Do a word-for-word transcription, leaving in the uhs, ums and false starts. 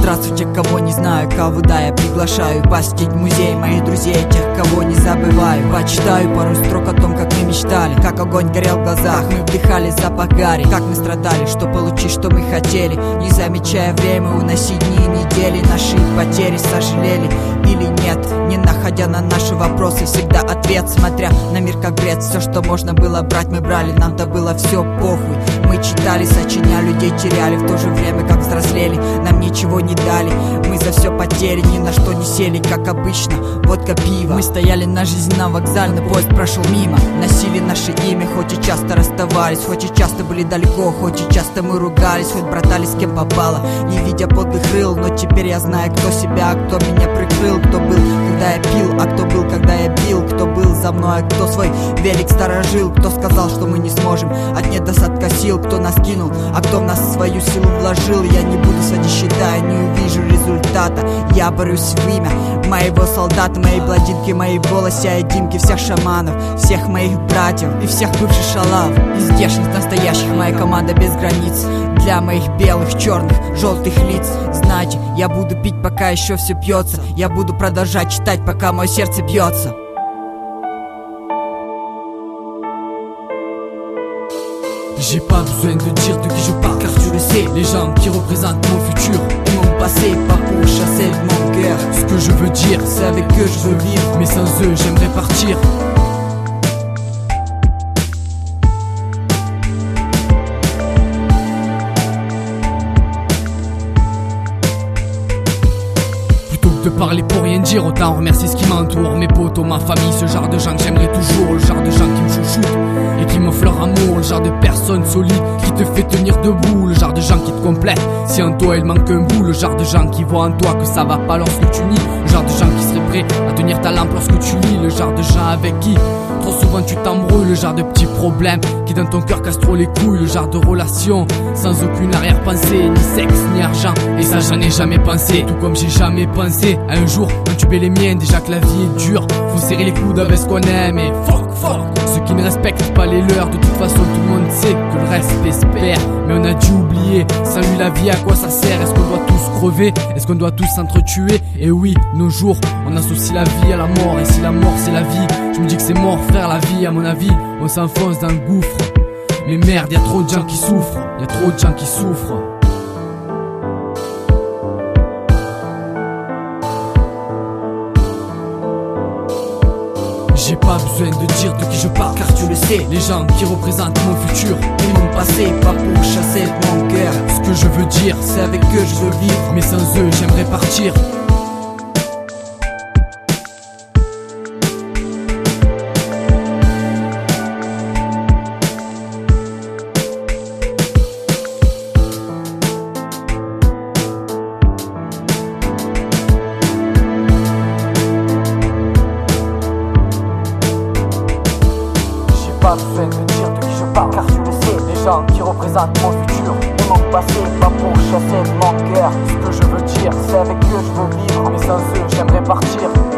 Здравствуйте, кого не знаю, кого да я приглашаю посетить музей моих друзей, тех, кого не забываю. Почитаю пару строк о том, как мы мечтали, как огонь горел в глазах, мы вдыхали запах гари, как мы страдали, что получить, что мы хотели, не замечая время, уносить дни и недели. Наши потери сожалели или нет, не находя на наши вопросы всегда ответ. Смотря на мир как бред, все, что можно было брать, мы брали, нам-то было все похуй. Мы читали, сочиняли, людей теряли, в то же время как взрослели, нам ничего не дали. Мы за все потери, ни на что не сели, как обычно, водка, пиво. Мы стояли на жизненном вокзале, поезд прошел мимо, носили наше имя, хоть и часто расставались, хоть и часто были далеко, хоть и часто мы ругались, хоть братались с кем попало, не видя подлых рыл. Но теперь я знаю, кто себя, а кто меня прикрыл, кто был, когда я пил, а кто был, когда я бил, кто был за мной, а кто свой велик сторожил, кто сказал, что мы не сможем, от недостатка сил, кто нас кинул, а кто в нас свою силу вложил. Я не буду сводить счета, не увижу результата, я борюсь в имя моего солдата, моей блондинки, моей волосе, и Димки, всех шаманов, всех моих братьев и всех бывших шалав. Из здешних настоящих моя команда без границ, для моих белых, черных, желтых лиц. Знаете, я буду пить, пока еще все пьется, я буду продолжать читать, пока мое сердце бьется. J'ai pas besoin de dire de qui je parle, car tu le sais, les gens qui représentent mon futur et mon passé, pas pour chasser de mon cœur. Ce que je veux dire, c'est avec eux je veux vivre, mais sans eux j'aimerais partir. De parler pour rien dire, autant remercier ce qui m'entoure, mes potos, ma famille, ce genre de gens que j'aimerais toujours, le genre de gens qui me chouchoutent et qui m'offrent leur amour, le genre de personne solide qui te fait tenir debout, le genre de gens qui te complètent si en toi il manque un bout, le genre de gens qui voient en toi que ça va pas lorsque tu nies, le genre de gens qui seraient prêts à tenir ta lampe lorsque tu lis, le genre de gens avec qui trop souvent tu t'embrouilles, le genre de petits problèmes qui dans ton cœur cassent trop les couilles, le genre de relation sans aucune arrière-pensée, ni sexe ni argent, et ça j'en ai jamais pensé, tout comme j'ai jamais pensé à un jour entuber les miens, déjà que la vie est dure, faut serrer les coudes avec ce qu'on aime et fuck fuck ceux qui ne respectent pas les leurs, de toute façon tout le monde sait que le respect se perd, mais on a dû oublier, salut la vie à quoi ça sert, est-ce qu'on doit tous crever, est-ce qu'on doit tous s'entretuer, et oui, nos jours, on associe la vie à la mort, et si la mort c'est la vie, je me dis que c'est mort frère la vie, à mon avis, on s'enfonce dans le gouffre, mais merde y'a trop de gens qui souffrent, y'a trop de gens qui souffrent. J'ai pas besoin de dire de qui je parle, car tu le sais, les gens qui représentent mon futur et mon passé, pas pour chasser mon cœur. Ce que je veux dire, c'est avec eux je veux vivre, mais sans eux j'aimerais partir. Pas besoin de dire de qui je parle, car tu le sais, les gens qui représentent mon futur et mon passé, pas pour chasser mon cœur. Ce que je veux dire, c'est avec eux je veux vivre, mais sans eux j'aimerais partir.